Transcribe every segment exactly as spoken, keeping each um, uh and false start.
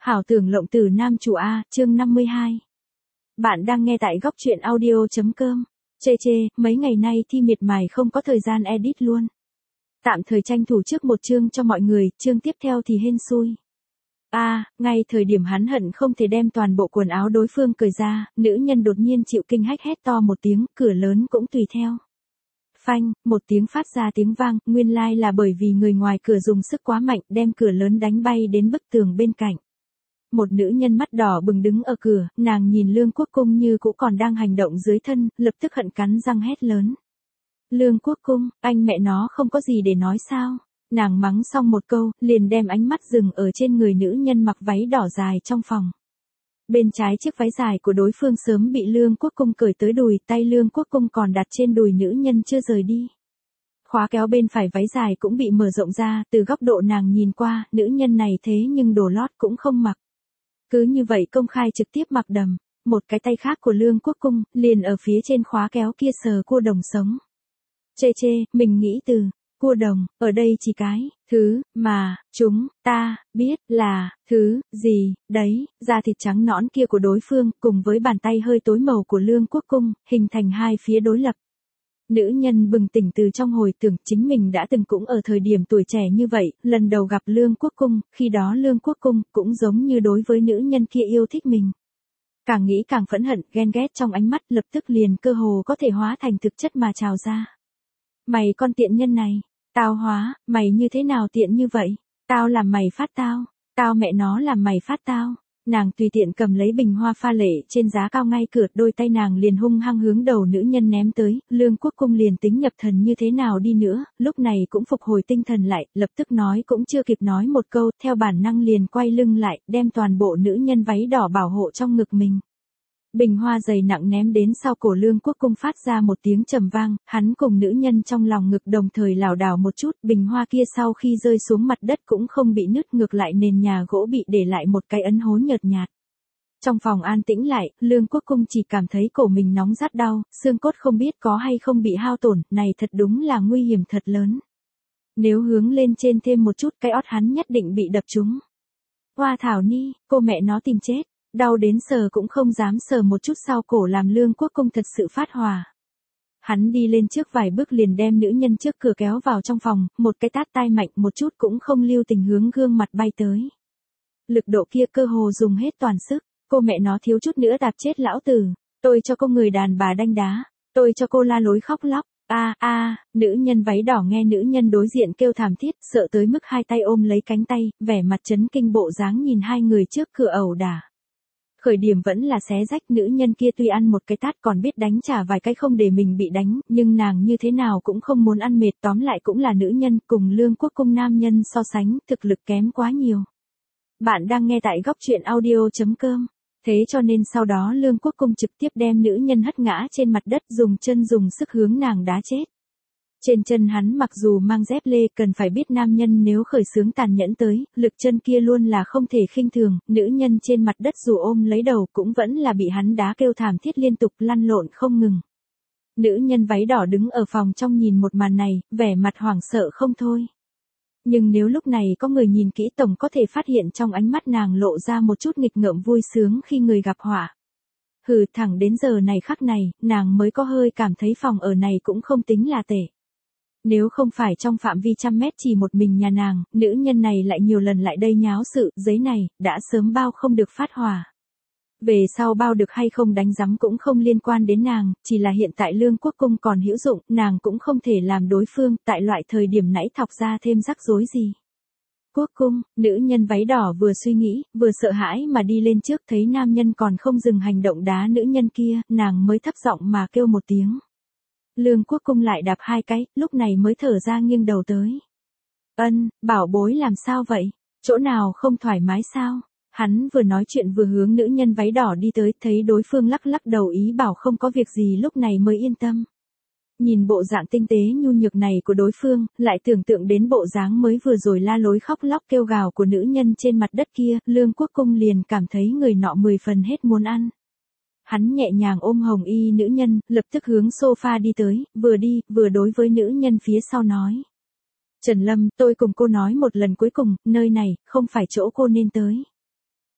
Hảo tưởng lộng tử nam chủ A, chương năm mươi hai. Bạn đang nghe tại góc truyện audio.com. Chê chê, mấy ngày nay thi miệt mài không có thời gian edit luôn. Tạm thời tranh thủ trước một chương cho mọi người, chương tiếp theo thì hên xui. A, à, ngay thời điểm hắn hận không thể đem toàn bộ quần áo đối phương cởi ra, nữ nhân đột nhiên chịu kinh hách hét to một tiếng, cửa lớn cũng tùy theo. Phanh, một tiếng phát ra tiếng vang, nguyên lai là bởi vì người ngoài cửa dùng sức quá mạnh đem cửa lớn đánh bay đến bức tường bên cạnh. Một nữ nhân mắt đỏ bừng đứng ở cửa, nàng nhìn Lương Quốc Cung như cũ còn đang hành động dưới thân, lập tức hận cắn răng hét lớn. Lương Quốc Cung, anh mẹ nó không có gì để nói sao? Nàng mắng xong một câu, liền đem ánh mắt dừng ở trên người nữ nhân mặc váy đỏ dài trong phòng. Bên trái chiếc váy dài của đối phương sớm bị Lương Quốc Cung cởi tới đùi, tay Lương Quốc Cung còn đặt trên đùi nữ nhân chưa rời đi. Khóa kéo bên phải váy dài cũng bị mở rộng ra, từ góc độ nàng nhìn qua, nữ nhân này thế nhưng đồ lót cũng không mặc. Cứ như vậy công khai trực tiếp mặc đầm, một cái tay khác của Lương Quốc Cung, liền ở phía trên khóa kéo kia sờ cua đồng sống. Chê chê, mình nghĩ từ, cua đồng, ở đây chỉ cái, thứ, mà, chúng, ta, biết, là, thứ, gì, đấy, da thịt trắng nõn kia của đối phương, cùng với bàn tay hơi tối màu của Lương Quốc Cung, hình thành hai phía đối lập. Nữ nhân bừng tỉnh từ trong hồi tưởng chính mình đã từng cũng ở thời điểm tuổi trẻ như vậy, lần đầu gặp Lương Quốc Cung, khi đó Lương Quốc Cung cũng giống như đối với nữ nhân kia yêu thích mình. Càng nghĩ càng phẫn hận, ghen ghét trong ánh mắt lập tức liền cơ hồ có thể hóa thành thực chất mà trào ra. Mày con tiện nhân này, tao hóa, mày như thế nào tiện như vậy, tao làm mày phát tao, tao mẹ nó làm mày phát tao. Nàng tùy tiện cầm lấy bình hoa pha lệ trên giá cao ngay cửa, đôi tay nàng liền hung hăng hướng đầu nữ nhân ném tới, Lương Quốc Cung liền tính nhập thần như thế nào đi nữa, lúc này cũng phục hồi tinh thần lại, lập tức nói cũng chưa kịp nói một câu, theo bản năng liền quay lưng lại, đem toàn bộ nữ nhân váy đỏ bảo hộ trong ngực mình. Bình hoa dày nặng ném đến sau cổ Lương Quốc Cung phát ra một tiếng trầm vang, hắn cùng nữ nhân trong lòng ngực đồng thời lảo đảo một chút, bình hoa kia sau khi rơi xuống mặt đất cũng không bị nứt, ngược lại nền nhà gỗ bị để lại một cái ấn hối nhợt nhạt. Trong phòng an tĩnh lại, Lương Quốc Cung chỉ cảm thấy cổ mình nóng rát đau, xương cốt không biết có hay không bị hao tổn, này thật đúng là nguy hiểm thật lớn. Nếu hướng lên trên thêm một chút cái ót hắn nhất định bị đập trúng. Hoa thảo ni, cô mẹ nó tìm chết. Đau đến sờ cũng không dám sờ một chút sau cổ làm Lương Quốc Cung thật sự phát hỏa. Hắn đi lên trước vài bước liền đem nữ nhân trước cửa kéo vào trong phòng, một cái tát tai mạnh một chút cũng không lưu tình hướng gương mặt bay tới. Lực độ kia cơ hồ dùng hết toàn sức, cô mẹ nó thiếu chút nữa đạp chết lão tử, tôi cho cô người đàn bà đanh đá, tôi cho cô la lối khóc lóc. A a, à, nữ nhân váy đỏ nghe nữ nhân đối diện kêu thảm thiết, sợ tới mức hai tay ôm lấy cánh tay, vẻ mặt chấn kinh bộ dáng nhìn hai người trước cửa ẩu đả. Khởi điểm vẫn là xé rách, nữ nhân kia tuy ăn một cái tát còn biết đánh trả vài cái không để mình bị đánh, nhưng nàng như thế nào cũng không muốn ăn mệt, tóm lại cũng là nữ nhân, cùng Lương Quốc Cung nam nhân so sánh, thực lực kém quá nhiều. Bạn đang nghe tại góc truyện audio.com. Thế cho nên sau đó Lương Quốc Cung trực tiếp đem nữ nhân hất ngã trên mặt đất, dùng chân dùng sức hướng nàng đá chết. Trên chân hắn mặc dù mang dép lê, cần phải biết nam nhân nếu khởi xướng tàn nhẫn tới, lực chân kia luôn là không thể khinh thường, nữ nhân trên mặt đất dù ôm lấy đầu cũng vẫn là bị hắn đá kêu thảm thiết liên tục lăn lộn không ngừng. Nữ nhân váy đỏ đứng ở phòng trong nhìn một màn này, vẻ mặt hoảng sợ không thôi. Nhưng nếu lúc này có người nhìn kỹ tổng có thể phát hiện trong ánh mắt nàng lộ ra một chút nghịch ngợm vui sướng khi người gặp họa. Hừ, thẳng đến giờ này khắc này, nàng mới có hơi cảm thấy phòng ở này cũng không tính là tệ. Nếu không phải trong phạm vi trăm mét chỉ một mình nhà nàng, nữ nhân này lại nhiều lần lại đây nháo sự, giấy này, đã sớm bao không được phát hỏa. Về sau bao được hay không đánh giấm cũng không liên quan đến nàng, chỉ là hiện tại Lương Quốc Cung còn hữu dụng, nàng cũng không thể làm đối phương, tại loại thời điểm nãy thọc ra thêm rắc rối gì. Quốc Cung, nữ nhân váy đỏ vừa suy nghĩ, vừa sợ hãi mà đi lên trước, thấy nam nhân còn không dừng hành động đá nữ nhân kia, nàng mới thấp giọng mà kêu một tiếng. Lương Quốc Cung lại đạp hai cái, lúc này mới thở ra nghiêng đầu tới. Ân, bảo bối làm sao vậy? Chỗ nào không thoải mái sao? Hắn vừa nói chuyện vừa hướng nữ nhân váy đỏ đi tới, thấy đối phương lắc lắc đầu ý bảo không có việc gì lúc này mới yên tâm. Nhìn bộ dạng tinh tế nhu nhược này của đối phương, lại tưởng tượng đến bộ dáng mới vừa rồi la lối khóc lóc kêu gào của nữ nhân trên mặt đất kia, Lương Quốc Cung liền cảm thấy người nọ mười phần hết muốn ăn. Hắn nhẹ nhàng ôm hồng y nữ nhân, lập tức hướng sofa đi tới, vừa đi, vừa đối với nữ nhân phía sau nói. Trần Lâm, tôi cùng cô nói một lần cuối cùng, nơi này, không phải chỗ cô nên tới.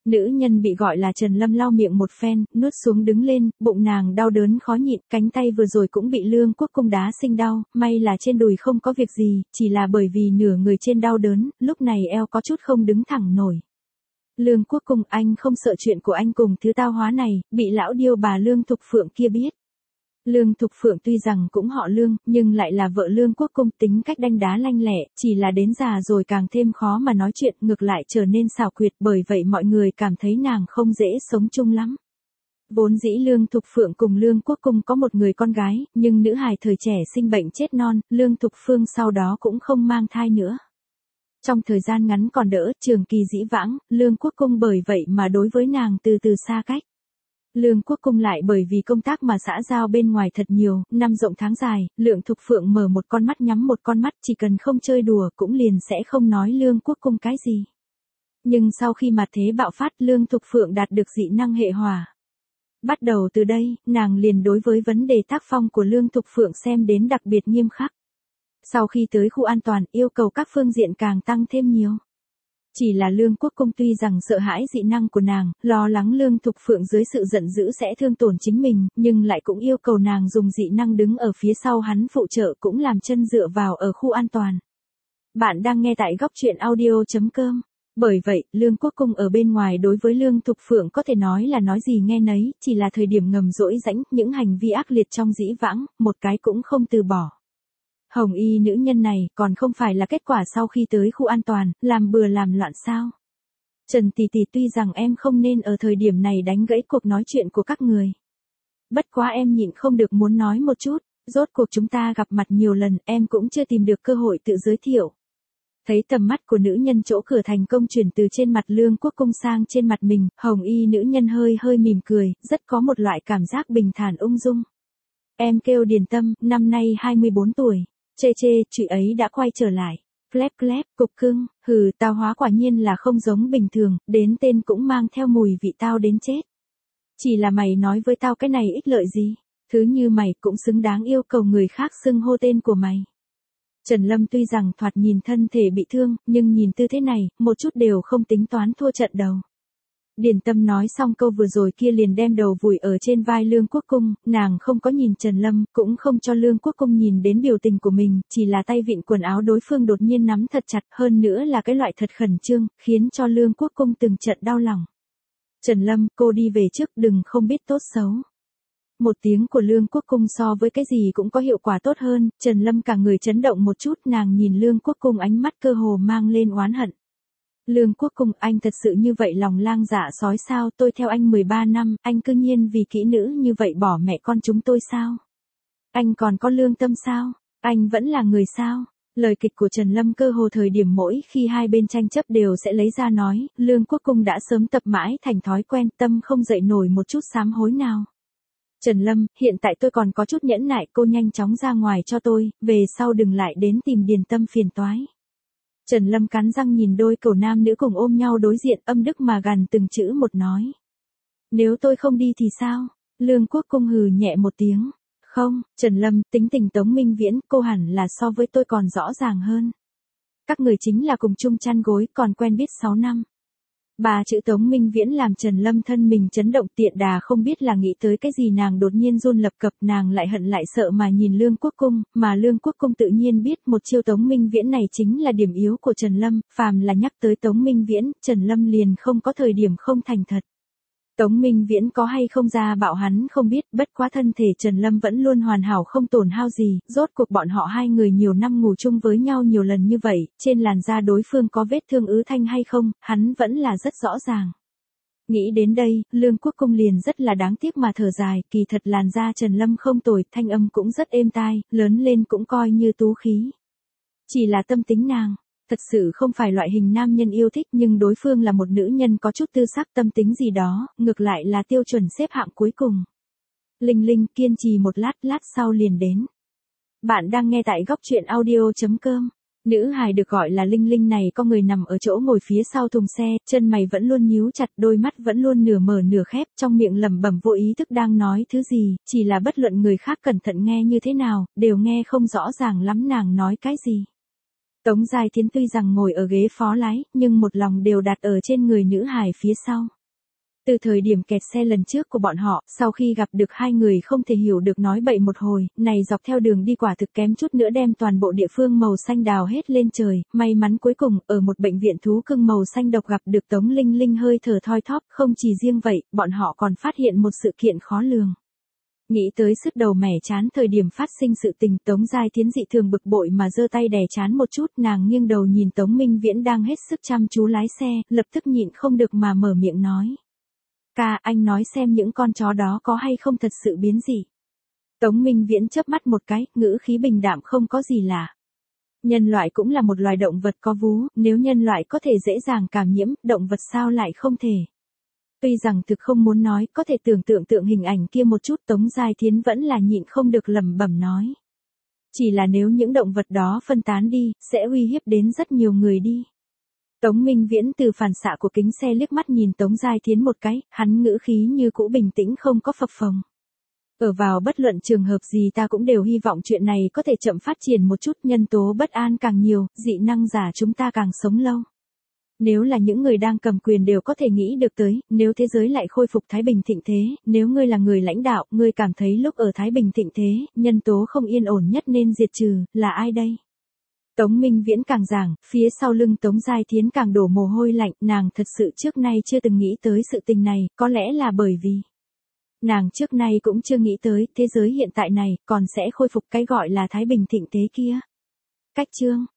Nữ nhân bị gọi là Trần Lâm lau miệng một phen, nuốt xuống đứng lên, bụng nàng đau đớn khó nhịn, cánh tay vừa rồi cũng bị Lương Quốc Cung đá sinh đau, may là trên đùi không có việc gì, chỉ là bởi vì nửa người trên đau đớn, lúc này eo có chút không đứng thẳng nổi. Lương Quốc Cung, anh không sợ chuyện của anh cùng thứ tao hóa này, bị lão điêu bà Lương Thục Phượng kia biết. Lương Thục Phượng tuy rằng cũng họ Lương, nhưng lại là vợ Lương Quốc Cung, tính cách đanh đá lanh lẹ, chỉ là đến già rồi càng thêm khó mà nói chuyện, ngược lại trở nên xảo quyệt, bởi vậy mọi người cảm thấy nàng không dễ sống chung lắm. Vốn dĩ Lương Thục Phượng cùng Lương Quốc Cung có một người con gái, nhưng nữ hài thời trẻ sinh bệnh chết non, Lương Thục Phương sau đó cũng không mang thai nữa. Trong thời gian ngắn còn đỡ, trường kỳ dĩ vãng, Lương Quốc Cung bởi vậy mà đối với nàng từ từ xa cách. Lương Quốc Cung lại bởi vì công tác mà xã giao bên ngoài thật nhiều, năm rộng tháng dài, Lượng Thục Phượng mở một con mắt nhắm một con mắt, chỉ cần không chơi đùa cũng liền sẽ không nói Lương Quốc Cung cái gì. Nhưng sau khi mặt thế bạo phát, Lương Thục Phượng đạt được dị năng hệ hỏa. Bắt đầu từ đây, nàng liền đối với vấn đề tác phong của Lương Thục Phượng xem đến đặc biệt nghiêm khắc. Sau khi tới khu an toàn, yêu cầu các phương diện càng tăng thêm nhiều. Chỉ là Lương Quốc Cung tuy rằng sợ hãi dị năng của nàng, lo lắng Lương Thục Phượng dưới sự giận dữ sẽ thương tổn chính mình, nhưng lại cũng yêu cầu nàng dùng dị năng đứng ở phía sau hắn phụ trợ cũng làm chân dựa vào ở khu an toàn. Bạn đang nghe tại góc truyện audio chấm com. Bởi vậy, Lương Quốc Cung ở bên ngoài đối với Lương Thục Phượng có thể nói là nói gì nghe nấy, chỉ là thời điểm ngầm dỗi rãnh, những hành vi ác liệt trong dĩ vãng, một cái cũng không từ bỏ. Hồng y nữ nhân này còn không phải là kết quả sau khi tới khu an toàn, làm bừa làm loạn sao? Trần tỷ tỷ, tuy rằng em không nên ở thời điểm này đánh gãy cuộc nói chuyện của các người. Bất quá em nhịn không được muốn nói một chút, rốt cuộc chúng ta gặp mặt nhiều lần, em cũng chưa tìm được cơ hội tự giới thiệu. Thấy tầm mắt của nữ nhân chỗ cửa thành công chuyển từ trên mặt Lương Quốc Cung sang trên mặt mình, hồng y nữ nhân hơi hơi mỉm cười, rất có một loại cảm giác bình thản ung dung. Em kêu Điền Tâm, năm nay hai mươi bốn tuổi. Chê chê, chị ấy đã quay trở lại. Klep klep, cục cưng, hừ, tao hóa quả nhiên là không giống bình thường, đến tên cũng mang theo mùi vị tao đến chết. Chỉ là mày nói với tao cái này ích lợi gì? Thứ như mày cũng xứng đáng yêu cầu người khác xưng hô tên của mày. Trần Lâm tuy rằng thoạt nhìn thân thể bị thương, nhưng nhìn tư thế này, một chút đều không tính toán thua trận đầu. Điền Tâm nói xong câu vừa rồi kia liền đem đầu vùi ở trên vai Lương Quốc Cung, nàng không có nhìn Trần Lâm, cũng không cho Lương Quốc Cung nhìn đến biểu tình của mình, chỉ là tay vịn quần áo đối phương đột nhiên nắm thật chặt, hơn nữa là cái loại thật khẩn trương, khiến cho Lương Quốc Cung từng trận đau lòng. Trần Lâm, cô đi về trước, đừng không biết tốt xấu. Một tiếng của Lương Quốc Cung so với cái gì cũng có hiệu quả tốt hơn, Trần Lâm cả người chấn động một chút, nàng nhìn Lương Quốc Cung ánh mắt cơ hồ mang lên oán hận. Lương Quốc Cung, anh thật sự như vậy lòng lang dạ sói sao? Tôi theo anh mười ba năm, anh cư nhiên vì kỹ nữ như vậy bỏ mẹ con chúng tôi sao? Anh còn có lương tâm sao? Anh vẫn là người sao? Lời kịch của Trần Lâm cơ hồ thời điểm mỗi khi hai bên tranh chấp đều sẽ lấy ra nói, Lương Quốc Cung đã sớm tập mãi thành thói quen, tâm không dậy nổi một chút sám hối nào. Trần Lâm, hiện tại tôi còn có chút nhẫn nại, cô nhanh chóng ra ngoài cho tôi, về sau đừng lại đến tìm Điền Tâm phiền toái. Trần Lâm cắn răng nhìn đôi cậu nam nữ cùng ôm nhau đối diện, âm đức mà gằn từng chữ một nói. Nếu tôi không đi thì sao? Lương Quốc Cung hừ nhẹ một tiếng. Không, Trần Lâm, tính tình Tống Minh Viễn, cô hẳn là so với tôi còn rõ ràng hơn. Các người chính là cùng chung chăn gối, còn quen biết sáu năm. Bà chữ Tống Minh Viễn làm Trần Lâm thân mình chấn động, tiện đà không biết là nghĩ tới cái gì, nàng đột nhiên run lập cập, nàng lại hận lại sợ mà nhìn Lương Quốc Cung, mà Lương Quốc Cung tự nhiên biết một chiêu Tống Minh Viễn này chính là điểm yếu của Trần Lâm, phàm là nhắc tới Tống Minh Viễn, Trần Lâm liền không có thời điểm không thành thật. Tống Minh Viễn có hay không ra bạo hắn không biết, bất quá thân thể Trần Lâm vẫn luôn hoàn hảo không tổn hao gì, rốt cuộc bọn họ hai người nhiều năm ngủ chung với nhau nhiều lần như vậy, trên làn da đối phương có vết thương ứ thanh hay không, hắn vẫn là rất rõ ràng. Nghĩ đến đây, Lương Quốc Cung liền rất là đáng tiếc mà thở dài, kỳ thật làn da Trần Lâm không tồi, thanh âm cũng rất êm tai, lớn lên cũng coi như tú khí. Chỉ là tâm tính nàng. Thật sự không phải loại hình nam nhân yêu thích, nhưng đối phương là một nữ nhân có chút tư sắc, tâm tính gì đó, ngược lại là tiêu chuẩn xếp hạng cuối cùng. Linh Linh kiên trì một lát, lát sau liền đến. Bạn đang nghe tại góc truyện audio chấm com. Nữ hài được gọi là Linh Linh này có người nằm ở chỗ ngồi phía sau thùng xe, chân mày vẫn luôn nhíu chặt, đôi mắt vẫn luôn nửa mở nửa khép, trong miệng lẩm bẩm vô ý thức đang nói thứ gì, chỉ là bất luận người khác cẩn thận nghe như thế nào, đều nghe không rõ ràng lắm nàng nói cái gì. Tống Giai Thiến tuy rằng ngồi ở ghế phó lái, nhưng một lòng đều đặt ở trên người nữ hài phía sau. Từ thời điểm kẹt xe lần trước của bọn họ, sau khi gặp được hai người không thể hiểu được nói bậy một hồi, này dọc theo đường đi quả thực kém chút nữa đem toàn bộ địa phương màu xanh đào hết lên trời, may mắn cuối cùng, ở một bệnh viện thú cưng màu xanh độc gặp được Tống Linh Linh hơi thở thoi thóp, không chỉ riêng vậy, bọn họ còn phát hiện một sự kiện khó lường. Nghĩ tới sứt đầu mẻ chán thời điểm phát sinh sự tình, Tống Giai Thiến dị thường bực bội mà giơ tay đè chán một chút, nàng nghiêng đầu nhìn Tống Minh Viễn đang hết sức chăm chú lái xe, lập tức nhịn không được mà mở miệng nói. Ca, anh nói xem những con chó đó có hay không thật sự biến dị. Tống Minh Viễn chớp mắt một cái, ngữ khí bình đạm không có gì lạ. Nhân loại cũng là một loài động vật có vú, nếu nhân loại có thể dễ dàng cảm nhiễm, động vật sao lại không thể. Tuy rằng thực không muốn nói, có thể tưởng tượng tượng hình ảnh kia một chút, Tống Giai Thiến vẫn là nhịn không được lẩm bẩm nói. Chỉ là nếu những động vật đó phân tán đi, sẽ uy hiếp đến rất nhiều người đi. Tống Minh Viễn từ phản xạ của kính xe liếc mắt nhìn Tống Giai Thiến một cái, hắn ngữ khí như cũ bình tĩnh không có phập phồng. Ở vào bất luận trường hợp gì ta cũng đều hy vọng chuyện này có thể chậm phát triển một chút, nhân tố bất an càng nhiều, dị năng giả chúng ta càng sống lâu. Nếu là những người đang cầm quyền đều có thể nghĩ được tới, nếu thế giới lại khôi phục thái bình thịnh thế, nếu ngươi là người lãnh đạo, ngươi cảm thấy lúc ở thái bình thịnh thế, nhân tố không yên ổn nhất nên diệt trừ, là ai đây? Tống Minh Viễn càng giảng, phía sau lưng Tống Giai Thiến càng đổ mồ hôi lạnh, nàng thật sự trước nay chưa từng nghĩ tới sự tình này, có lẽ là bởi vì nàng trước nay cũng chưa nghĩ tới thế giới hiện tại này còn sẽ khôi phục cái gọi là thái bình thịnh thế kia. Cách chương